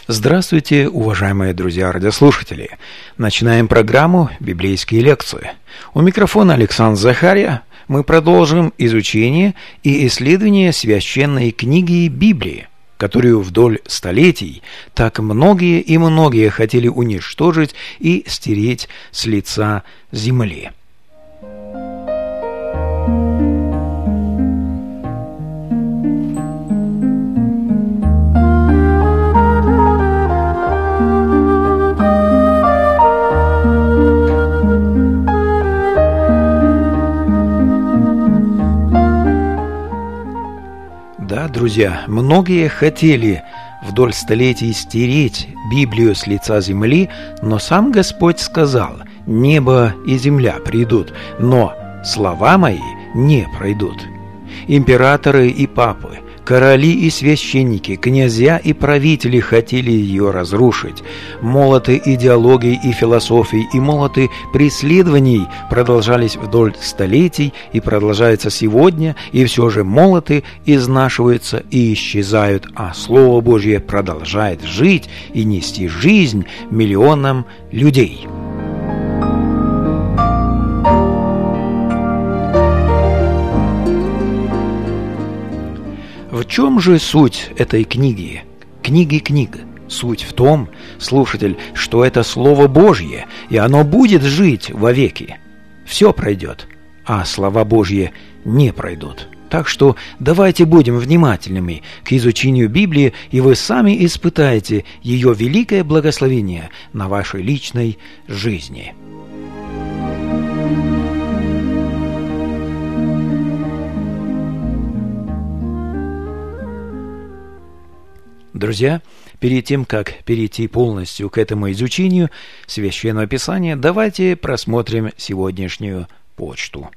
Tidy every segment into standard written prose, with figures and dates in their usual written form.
Здравствуйте, уважаемые друзья-радиослушатели! Начинаем программу «Библейские лекции». У микрофона Александр Захария. Мы продолжим изучение и исследование священной книги Библии, которую вдоль столетий так многие и многие хотели уничтожить и стереть с лица земли. Да, друзья, многие хотели вдоль столетий стереть Библию с лица земли, но сам Господь сказал: «Небо и земля придут, но слова мои не пройдут». Императоры и папы, короли и священники, князья и правители хотели ее разрушить. Молоты идеологий и философий и молоты преследований продолжались вдоль столетий и продолжаются сегодня, и все же молоты изнашиваются и исчезают, а Слово Божье продолжает жить и нести жизнь миллионам людей. В чем же суть этой книги? Книга. Суть в том, слушатель, что это Слово Божье, и оно будет жить вовеки. Все пройдет, а слова Божьи не пройдут. Так что давайте будем внимательными к изучению Библии, и вы сами испытаете ее великое благословение на вашей личной жизни. Друзья, перед тем, как перейти полностью к этому изучению Священного Писания, давайте просмотрим сегодняшнюю почту.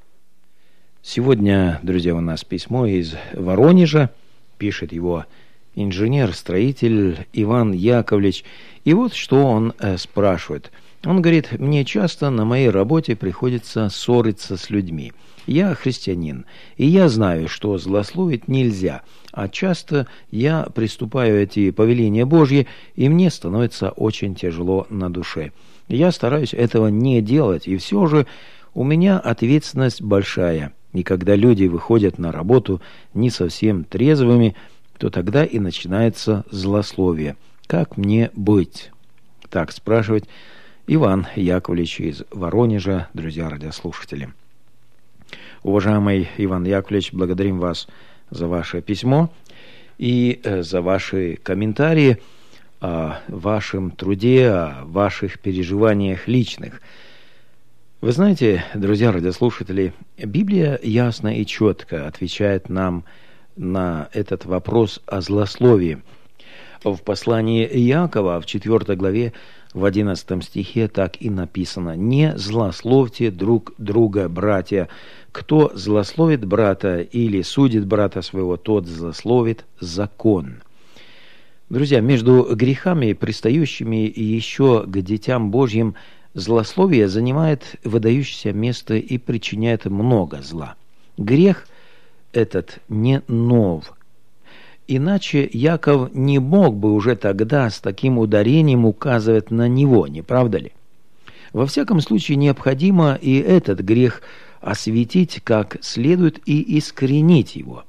Сегодня, друзья, у нас письмо из Воронежа, пишет его инженер-строитель Иван Яковлевич, и вот что он спрашивает. Он говорит: «Мне часто на моей работе приходится ссориться с людьми. Я христианин, и я знаю, что злословить нельзя, а часто я приступаю эти повеления Божьи, и мне становится очень тяжело на душе. Я стараюсь этого не делать, и все же у меня ответственность большая, и когда люди выходят на работу не совсем трезвыми, то тогда и начинается злословие. Как мне быть?» Так спрашивает Иван Яковлевич из Воронежа, друзья радиослушатели. Уважаемый Иван Яковлевич, благодарим вас за ваше письмо и за ваши комментарии о вашем труде, о ваших переживаниях личных. Вы знаете, друзья радиослушатели, Библия ясно и четко отвечает нам на этот вопрос о злословии. В послании Иакова, в 4 главе, в 11 стихе так и написано: «Не злословьте друг друга, братья. Кто злословит брата или судит брата своего, тот злословит закон». Друзья, между грехами, пристающими еще к детям Божьим, злословие занимает выдающееся место и причиняет много зла. Грех этот не нов. Иначе Яков не мог бы уже тогда с таким ударением указывать на него, не правда ли? Во всяком случае, необходимо и этот грех осветить как следует и искоренить его.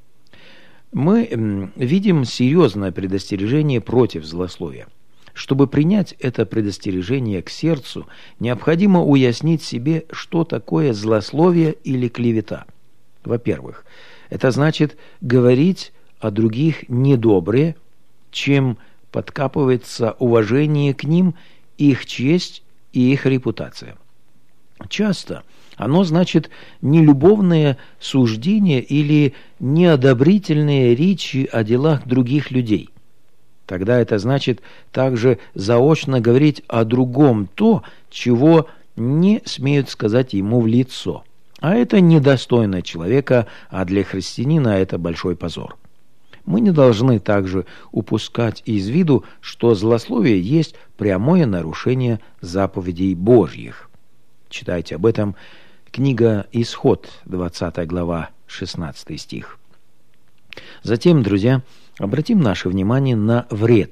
Мы видим серьезное предостережение против злословия. Чтобы принять это предостережение к сердцу, необходимо уяснить себе, что такое злословие или клевета. Во-первых, это значит говорить о других недоброе, чем подкапывается уважение к ним, их честь и их репутация. Часто оно значит нелюбовное суждение или неодобрительные речи о делах других людей. Тогда это значит также заочно говорить о другом то, чего не смеют сказать ему в лицо. А это недостойно человека, а для христианина это большой позор. Мы не должны также упускать из виду, что злословие есть прямое нарушение заповедей Божьих. Читайте об этом книга Исход, 20 глава, 16 стих. Затем, друзья, обратим наше внимание на вред.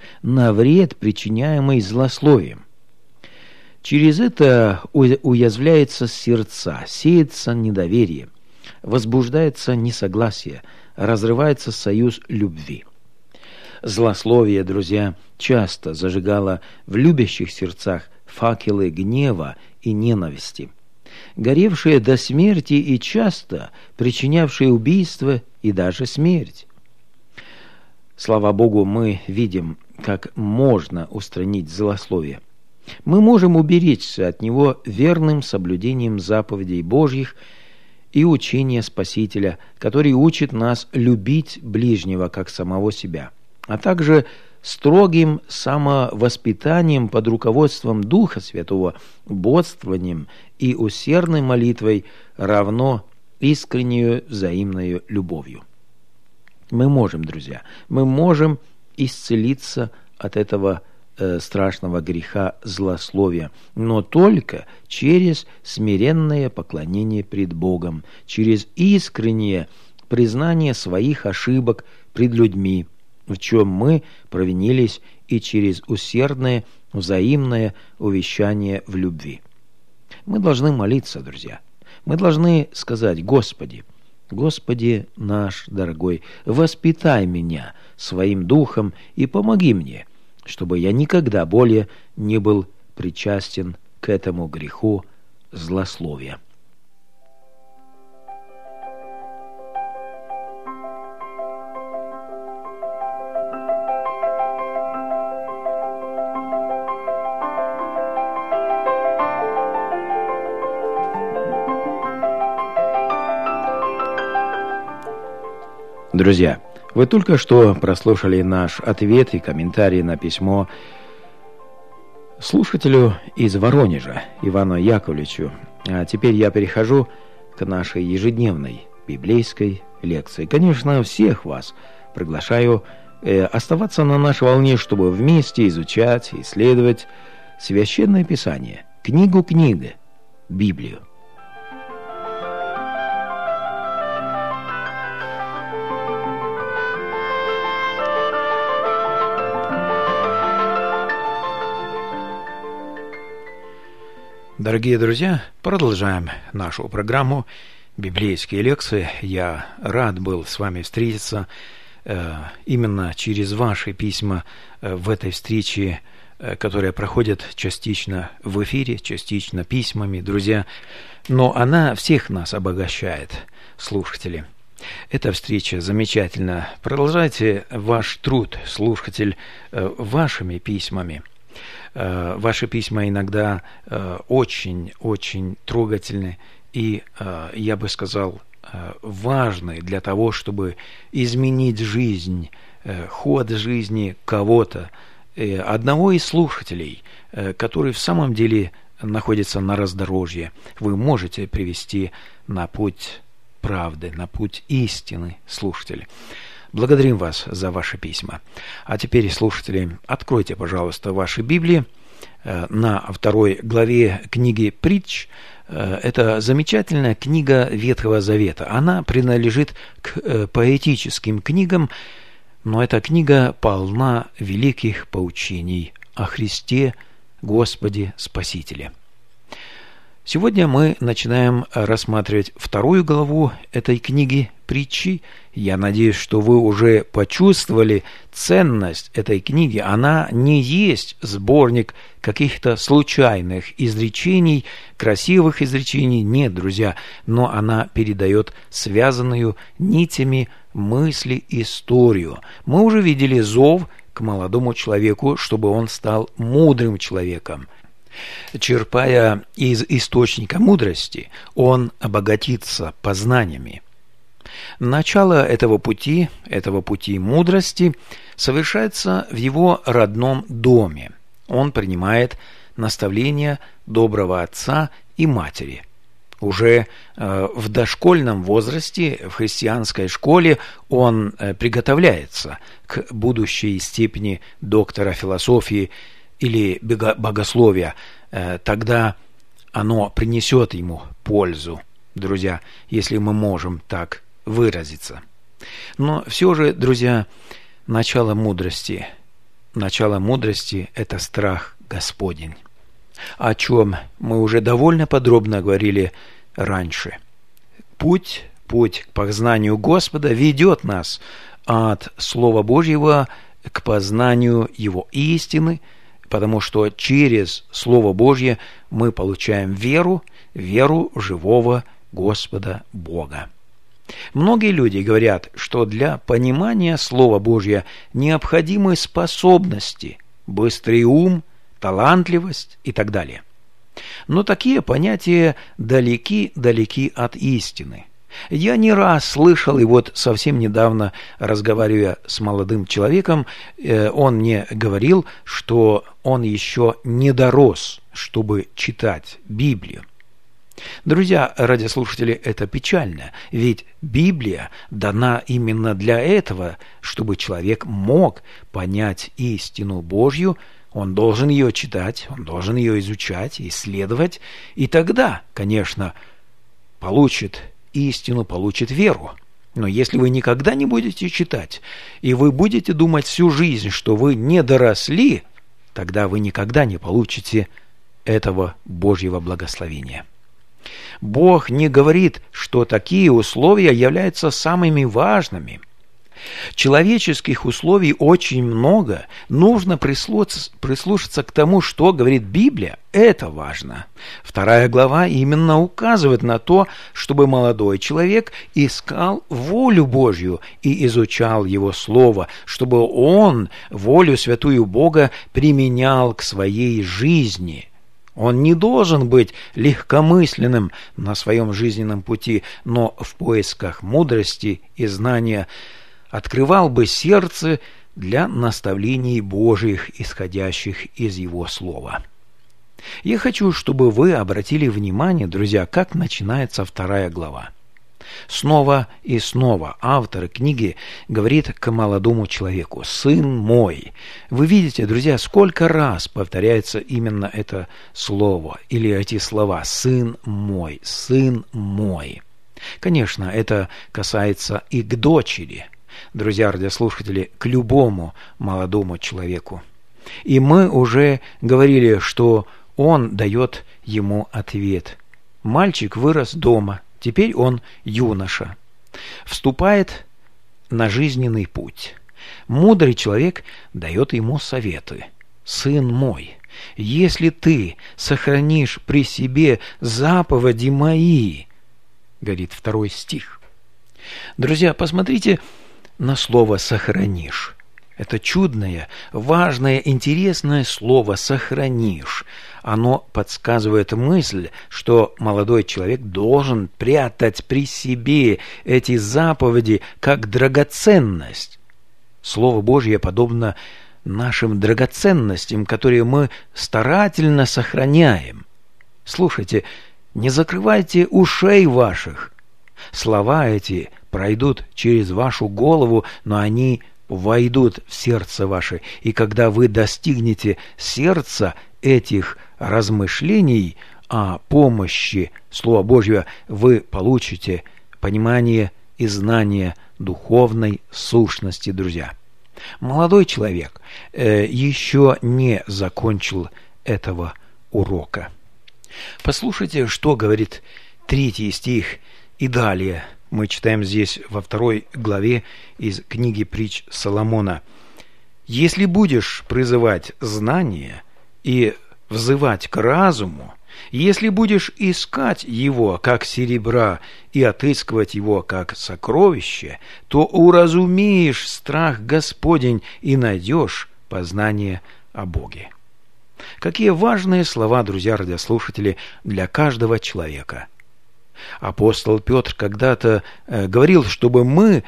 на вред, причиняемый злословием. Через это уязвляется сердца, сеется недоверие, возбуждается несогласие, разрывается союз любви. Злословие, друзья, часто зажигало в любящих сердцах факелы гнева и ненависти, горевшие до смерти и часто причинявшие убийство и даже смерть. Слава Богу, мы видим, как можно устранить злословие. Мы можем уберечься от него верным соблюдением заповедей Божьих и учения Спасителя, который учит нас любить ближнего, как самого себя, а также строгим самовоспитанием под руководством Духа Святого, бодствованием и усердной молитвой равно искреннюю взаимную любовью. Мы можем, друзья, мы можем исцелиться от этого страшного греха злословия, но только через смиренное поклонение пред Богом, через искреннее признание своих ошибок пред людьми, в чем мы провинились, и через усердное взаимное увещание в любви. Мы должны молиться, друзья. Мы должны сказать: Господи, Господи наш дорогой, воспитай меня своим духом и помоги мне, чтобы я никогда более не был причастен к этому греху злословия. Друзья, вы только что прослушали наш ответ и комментарий на письмо слушателю из Воронежа Ивану Яковлевичу. А теперь я перехожу к нашей ежедневной библейской лекции. Конечно, всех вас приглашаю оставаться на нашей волне, чтобы вместе изучать, исследовать Священное Писание, книгу-книга, Библию. Дорогие друзья, продолжаем нашу программу «Библейские лекции». Я рад был с вами встретиться именно через ваши письма в этой встрече, которая проходит частично в эфире, частично письмами, друзья. Но она всех нас обогащает, слушатели. Эта встреча замечательна. Продолжайте ваш труд, слушатель, вашими письмами. Ваши письма иногда очень-очень трогательны и, я бы сказал, важны для того, чтобы изменить жизнь, ход жизни кого-то, одного из слушателей, который в самом деле находится на раздорожье. Вы можете привести на путь правды, на путь истины, слушатели. Благодарим вас за ваши письма. А теперь, слушатели, откройте, пожалуйста, ваши Библии на 2 главе книги «Притч». Это замечательная книга Ветхого Завета. Она принадлежит к поэтическим книгам, но эта книга полна великих поучений о Христе, Господе, Спасителе. Сегодня мы начинаем рассматривать 2 главу этой книги «Притчи». Я надеюсь, что вы уже почувствовали ценность этой книги. Она не есть сборник каких-то случайных изречений, красивых изречений. Нет, друзья, но она передает связанную нитями мысли историю. Мы уже видели зов к молодому человеку, чтобы он стал мудрым человеком. Черпая из источника мудрости, он обогатится познаниями. Начало этого пути мудрости совершается в его родном доме. Он принимает наставления доброго отца и матери. Уже в дошкольном возрасте, в христианской школе, он приготовляется к будущей степени доктора философии или богословия. Тогда оно принесет ему пользу, друзья, если мы можем так выразиться. Но все же, друзья, начало мудрости начало мудрости – это страх Господень, о чем мы уже довольно подробно говорили раньше. Путь к познанию Господа ведет нас от Слова Божьего к познанию Его истины, потому что через Слово Божье мы получаем веру в живого Господа Бога. Многие люди говорят, что для понимания Слова Божьего необходимы способности, быстрый ум, талантливость и так далее. Но такие понятия далеки от истины. Я не раз слышал, и вот совсем недавно, разговаривая с молодым человеком, он мне говорил, что он еще не дорос, чтобы читать Библию. Друзья, радиослушатели, это печально, ведь Библия дана именно для этого, чтобы человек мог понять истину Божью. Он должен ее читать, он должен ее изучать, исследовать, и тогда, конечно, получит истину, получит веру. Но если вы никогда не будете читать, и вы будете думать всю жизнь, что вы не доросли, тогда вы никогда не получите этого Божьего благословения. Бог не говорит, что такие условия являются самыми важными. Человеческих условий очень много. Нужно прислушаться к тому, что говорит Библия. Это важно. 2 глава именно указывает на то, чтобы молодой человек искал волю Божью и изучал Его Слово, чтобы он волю святую Бога применял к своей жизни. Он не должен быть легкомысленным на своем жизненном пути, но в поисках мудрости и знания открывал бы сердце для наставлений Божьих, исходящих из Его Слова. Я хочу, чтобы вы обратили внимание, друзья, как начинается 2 глава. Снова и снова автор книги говорит к молодому человеку: «Сын мой». Вы видите, друзья, сколько раз повторяется именно это слово или эти слова: «Сын мой», «Сын мой». Конечно, это касается и к дочери, друзья радиослушатели, к любому молодому человеку. И мы уже говорили, что он дает ему ответ. Мальчик вырос дома, теперь он юноша, вступает на жизненный путь. Мудрый человек дает ему советы. «Сын мой, если ты сохранишь при себе заповеди мои», говорит 2 стих. Друзья, посмотрите на слово «сохранишь». Это чудное, важное, интересное слово «сохранишь». Оно подсказывает мысль, что молодой человек должен прятать при себе эти заповеди как драгоценность. Слово Божье подобно нашим драгоценностям, которые мы старательно сохраняем. Слушайте, не закрывайте ушей ваших. Слова эти пройдут через вашу голову, но они войдут в сердце ваше. И когда вы достигнете сердца этих размышлений о помощи Слова Божьего, вы получите понимание и знание духовной сущности, друзья. Молодой человек еще не закончил этого урока. Послушайте, что говорит 3 стих и далее. Мы читаем здесь во 2 главе из книги притч Соломона. «Если будешь призывать знание и взывать к разуму, если будешь искать его, как серебра, и отыскивать его, как сокровище, то уразумеешь страх Господень и найдешь познание о Боге». Какие важные слова, друзья радиослушатели, для каждого человека. Апостол Петр когда-то говорил, чтобы мы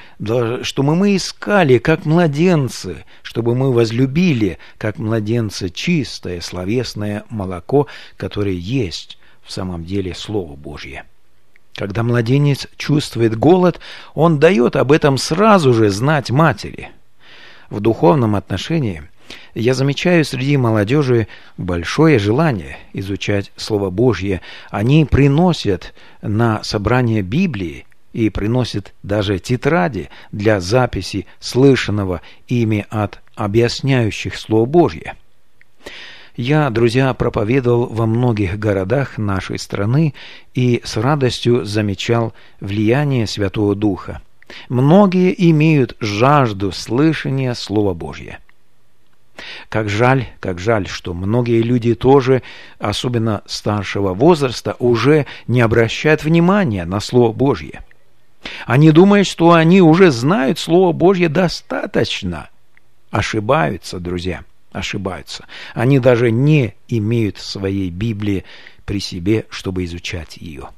искали, как младенцы, чтобы мы возлюбили, как младенцы, чистое словесное молоко, которое есть в самом деле Слово Божье. Когда младенец чувствует голод, он дает об этом сразу же знать матери. В духовном отношении я замечаю среди молодежи большое желание изучать Слово Божье. Они приносят на собрание Библии и приносят даже тетради для записи слышанного ими от объясняющих Слово Божье. Я, друзья, проповедовал во многих городах нашей страны и с радостью замечал влияние Святого Духа. Многие имеют жажду слышания Слова Божьего. Как жаль, что многие люди тоже, особенно старшего возраста, уже не обращают внимания на Слово Божье. Они думают, что они уже знают Слово Божье достаточно. Ошибаются, друзья, ошибаются. Они даже не имеют своей Библии при себе, чтобы изучать ее.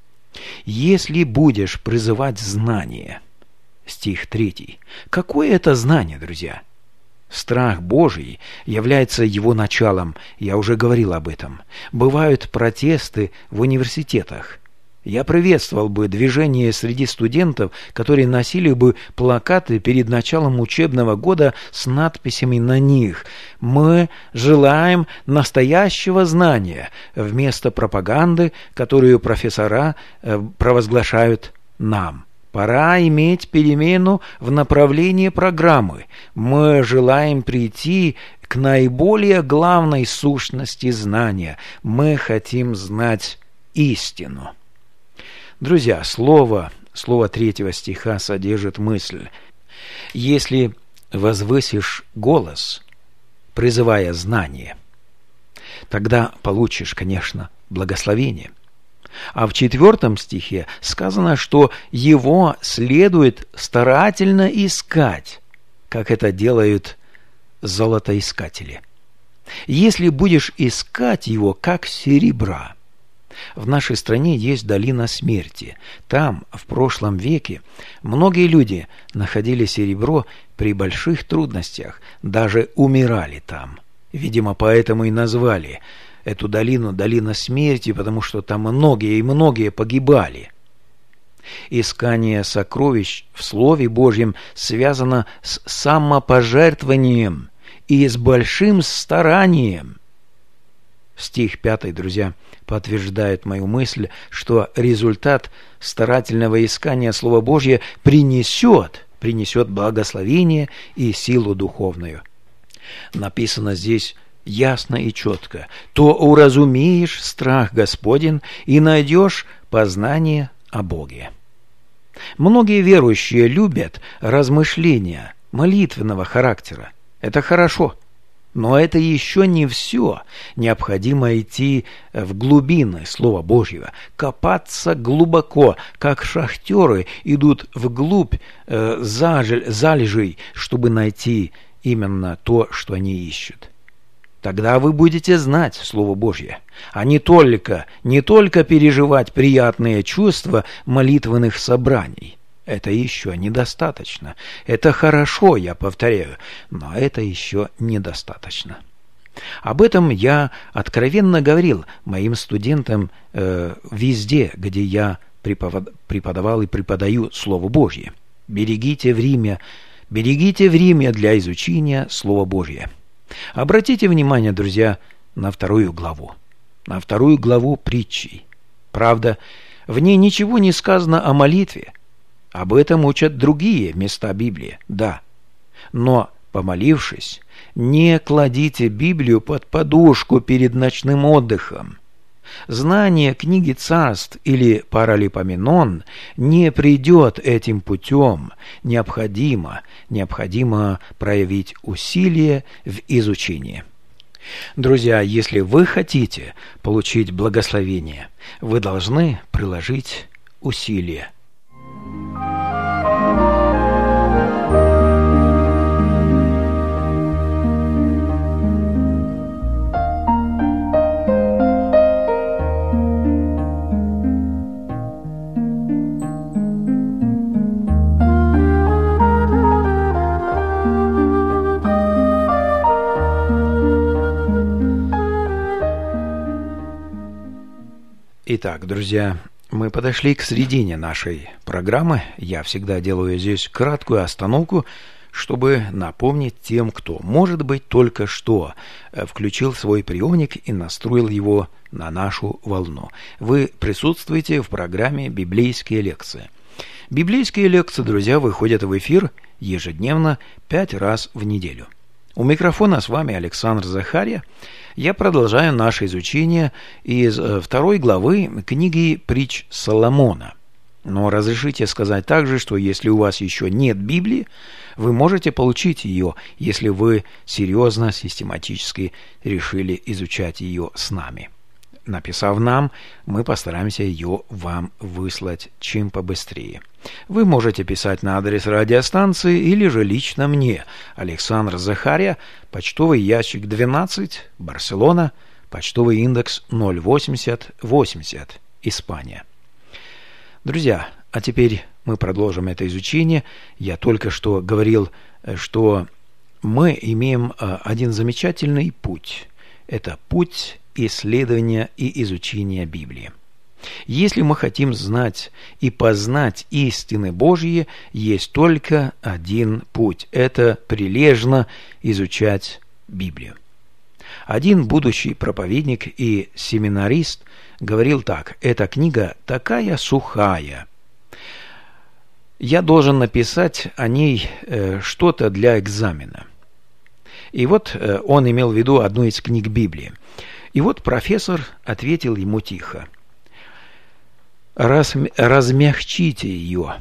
Если будешь призывать знание, стих 3, какое это знание, друзья? Страх Божий является его началом, я уже говорил об этом. Бывают протесты в университетах. Я приветствовал бы движение среди студентов, которые носили бы плакаты перед началом учебного года с надписями на них: «Мы желаем настоящего знания», вместо пропаганды, которую профессора провозглашают нам. Пора иметь перемену в направлении программы. Мы желаем прийти к наиболее главной сущности знания. Мы хотим знать истину. Друзья, слово 3 стиха содержит мысль: если возвысишь голос, призывая знание, тогда получишь, конечно, благословение. А в 4 стихе сказано, что его следует старательно искать, как это делают золотоискатели. Если будешь искать его, как серебра. В нашей стране есть долина смерти. Там, в прошлом веке, многие люди находили серебро при больших трудностях, даже умирали там. Видимо, поэтому и назвали эту долину «долина смерти», потому что там многие погибали. Искание сокровищ в Слове Божьем связано с самопожертвованием и с большим старанием. Стих 5, друзья, подтверждает мою мысль, что результат старательного искания Слова Божьего принесет благословение и силу духовную. Написано здесь ясно и четко: «То уразумеешь страх Господень и найдешь познание о Боге». Многие верующие любят размышления молитвенного характера. Это хорошо. Но это еще не все. Необходимо идти в глубины Слова Божьего, копаться глубоко, как шахтеры идут вглубь залежей, чтобы найти именно то, что они ищут. Тогда вы будете знать Слово Божье, а не только переживать приятные чувства молитвенных собраний. Это еще недостаточно. Это хорошо, я повторяю, но это еще недостаточно. Об этом я откровенно говорил моим студентам везде, где я преподавал и преподаю Слово Божье. Берегите время для изучения Слова Божьего. Обратите внимание, друзья, на 2 главу. На 2 главу притчей. Правда, в ней ничего не сказано о молитве. Об этом учат другие места Библии, да. Но, помолившись, не кладите Библию под подушку перед ночным отдыхом. Знание книги Царств или Паралипоменон не придет этим путем. Необходимо проявить усилие в изучении. Друзья, если вы хотите получить благословение, вы должны приложить усилия. Итак, друзья, мы подошли к середине нашей программы. Я всегда делаю здесь краткую остановку, чтобы напомнить тем, кто, может быть, только что включил свой приемник и настроил его на нашу волну. Вы присутствуете в программе «Библейские лекции». Библейские лекции, друзья, выходят в эфир ежедневно 5 раз в неделю. У микрофона с вами Александр Захарья. Я продолжаю наше изучение из 2 главы книги «Притч Соломона». Но разрешите сказать также, что если у вас еще нет Библии, вы можете получить ее, если вы серьезно, систематически решили изучать ее с нами. Написав нам, мы постараемся ее вам выслать чем побыстрее. Вы можете писать на адрес радиостанции или же лично мне, Александр Захарья, почтовый ящик 12, Барселона, почтовый индекс 08080, Испания. Друзья, а теперь мы продолжим это изучение. Я только что говорил, что мы имеем один замечательный путь. Это путь исследования и изучения Библии. Если мы хотим знать и познать истины Божьи, есть только один путь – это прилежно изучать Библию. Один будущий проповедник и семинарист говорил так: «Эта книга такая сухая. Я должен написать о ней что-то для экзамена». И вот он имел в виду одну из книг Библии. И вот профессор ответил ему тихо: размягчите ее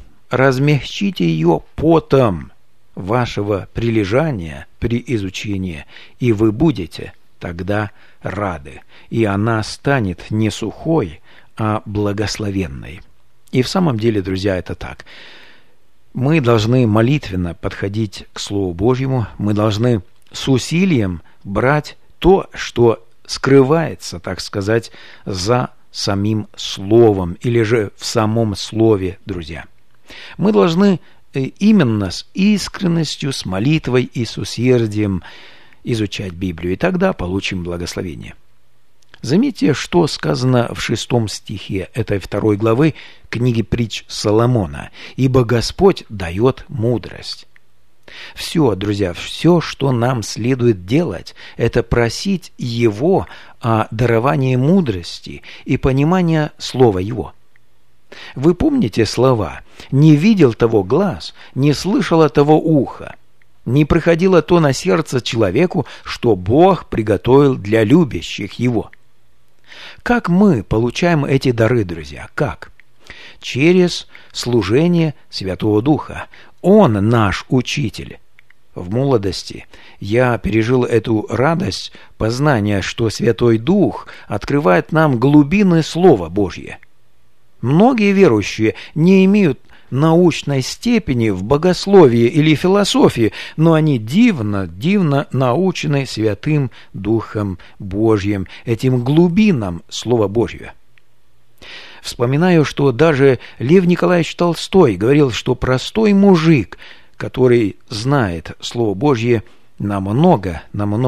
потом вашего прилежания при изучении, и вы будете тогда рады, и она станет не сухой, а благословенной. И в самом деле, друзья, это так. Мы должны молитвенно подходить к Слову Божьему, мы должны с усилием брать то, что скрывается, так сказать, за самим Словом или же в самом Слове, друзья. Мы должны именно с искренностью, с молитвой и с усердием изучать Библию, и тогда получим благословение. Заметьте, что сказано в 6 стихе этой 2 главы книги «Притч Соломона». «Ибо Господь дает мудрость». Все, друзья, все, что нам следует делать, это просить Его о даровании мудрости и понимания слова Его. Вы помните слова: «Не видел того глаз, не слышало того ухо, не приходило то на сердце человеку, что Бог приготовил для любящих Его». Как мы получаем эти дары, друзья? Как? Через служение Святого Духа. Он наш учитель. В молодости я пережил эту радость познания, что Святой Дух открывает нам глубины Слова Божье. Многие верующие не имеют научной степени в богословии или философии, но они дивно научены Святым Духом Божьим, этим глубинам Слова Божьего. Вспоминаю, что даже Лев Николаевич Толстой говорил, что простой мужик, который знает Слово Божье, намного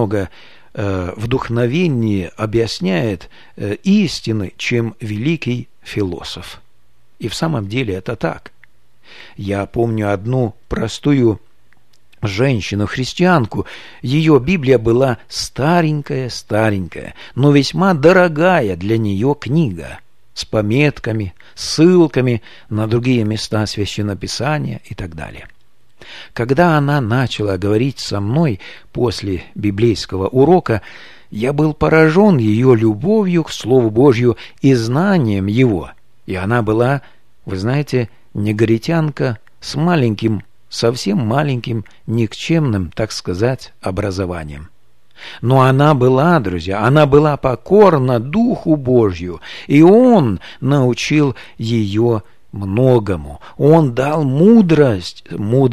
вдохновеннее объясняет истины, чем великий философ. И в самом деле это так. Я помню одну простую женщину-христианку. Ее Библия была старенькая, но весьма дорогая для нее книга, с пометками, ссылками на другие места Священнописания и так далее. Когда она начала говорить со мной после библейского урока, я был поражен ее любовью к Слову Божью и знанием его. И она была, вы знаете, негритянка с маленьким, совсем маленьким, никчемным, так сказать, образованием. Но она была, друзья, она была покорна Духу Божью, и Он научил ее многому. Он дал мудрость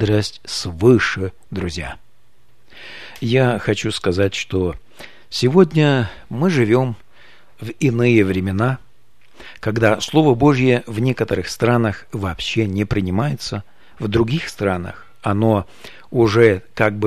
свыше, друзья. Я хочу сказать, что сегодня мы живем в иные времена, когда Слово Божье в некоторых странах вообще не принимается, в других странах оно уже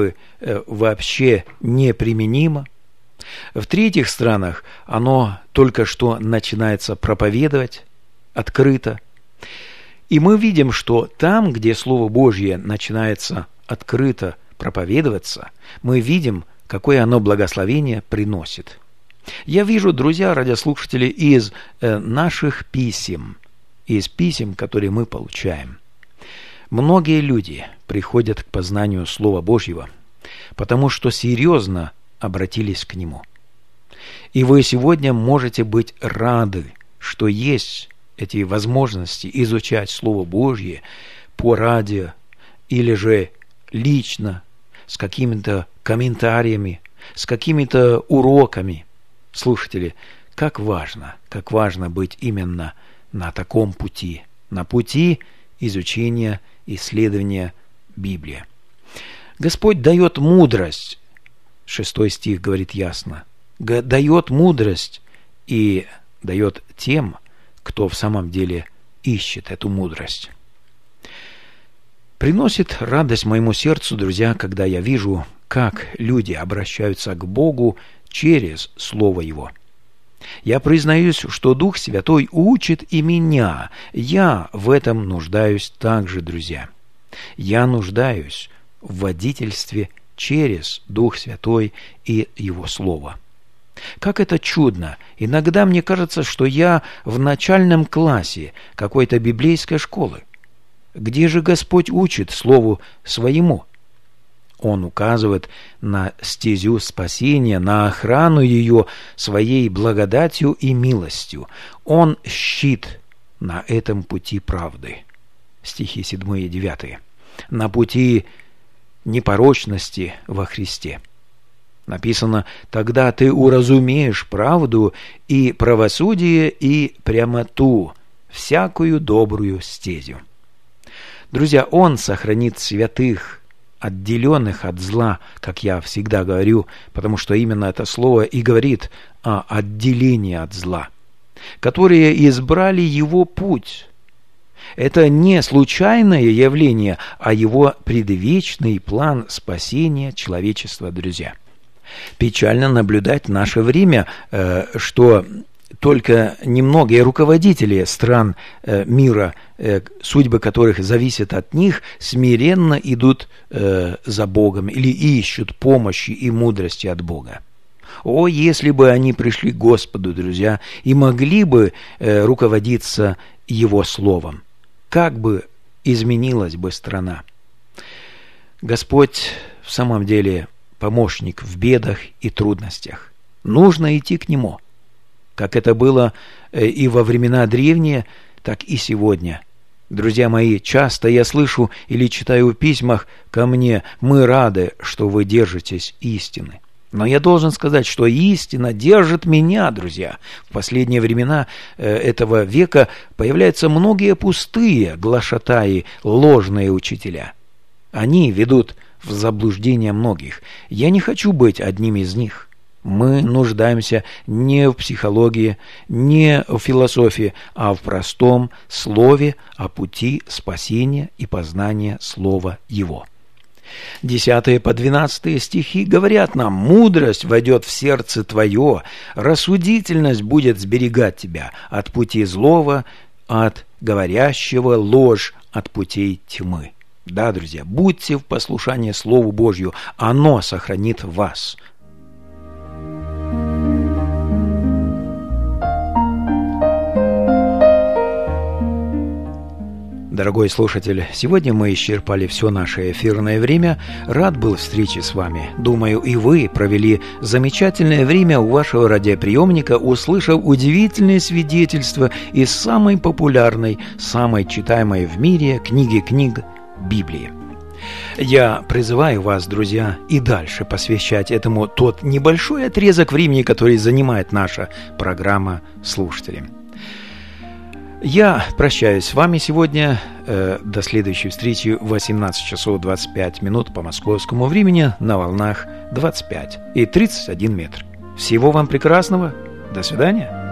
вообще неприменимо. В третьих странах оно только что начинается проповедовать открыто. И мы видим, что там, где Слово Божье начинается открыто проповедоваться, мы видим, какое оно благословение приносит. Я вижу, друзья, радиослушатели, из наших писем, из писем, которые мы получаем. Многие люди приходят к познанию Слова Божьего, потому что серьезно обратились к Нему. И вы сегодня можете быть рады, что есть эти возможности изучать Слово Божье по радио или же лично, с какими-то комментариями, с какими-то уроками. Слушатели, как важно быть именно на таком пути, на пути изучения, исследования Библии. Господь дает мудрость, 6 стих говорит ясно, дает мудрость и дает тем, кто в самом деле ищет эту мудрость. Приносит радость моему сердцу, друзья, когда я вижу, как люди обращаются к Богу через Слово Его. Я признаюсь, что Дух Святой учит и меня. Я в этом нуждаюсь также, друзья. Я нуждаюсь в водительстве через Дух Святой и Его Слово. Как это чудно! Иногда мне кажется, что я в начальном классе какой-то библейской школы. Где же Господь учит Слову Своему? Он указывает на стезю спасения, на охрану ее Своей благодатью и милостью. Он щит на этом пути правды. Стихи 7 и 9. На пути непорочности во Христе. Написано: «Тогда ты уразумеешь правду и правосудие и прямоту, всякую добрую стезю». Друзья, Он сохранит святых, отделенных от зла, как я всегда говорю, потому что именно это слово и говорит о отделении от зла, которые избрали Его путь. Это не случайное явление, а Его предвечный план спасения человечества, друзья. Печально наблюдать в наше время, что только немногие руководители стран мира, судьбы которых зависят от них, смиренно идут за Богом или ищут помощи и мудрости от Бога. О, если бы они пришли к Господу, друзья, и могли бы руководиться Его Словом, как бы изменилась бы страна. Господь в самом деле помощник в бедах и трудностях. Нужно идти к Нему. Как это было и во времена древние, так и сегодня. Друзья мои, часто я слышу или читаю в письмах ко мне: «Мы рады, что вы держитесь истины». Но я должен сказать, что истина держит меня, друзья. В последние времена этого века появляются многие пустые глашатаи, ложные учителя. Они ведут в заблуждение многих. Я не хочу быть одним из них. Мы нуждаемся не в психологии, не в философии, а в простом слове о пути спасения и познания Слова Его. 10 по 12 стихи говорят нам: «Мудрость войдет в сердце твое, рассудительность будет сберегать тебя от пути злого, от говорящего ложь, от путей тьмы». Да, друзья, будьте в послушании Слову Божью, оно сохранит вас. Дорогой слушатель, сегодня мы исчерпали все наше эфирное время. Рад был встрече с вами. Думаю, и вы провели замечательное время у вашего радиоприемника, услышав удивительные свидетельства из самой популярной, самой читаемой в мире книги книг Библии. Я призываю вас, друзья, и дальше посвящать этому тот небольшой отрезок времени, который занимает наша программа слушателям. Я прощаюсь с вами сегодня. До следующей встречи в 18 часов 25 минут по московскому времени на волнах 25 и 31 метр. Всего вам прекрасного. До свидания.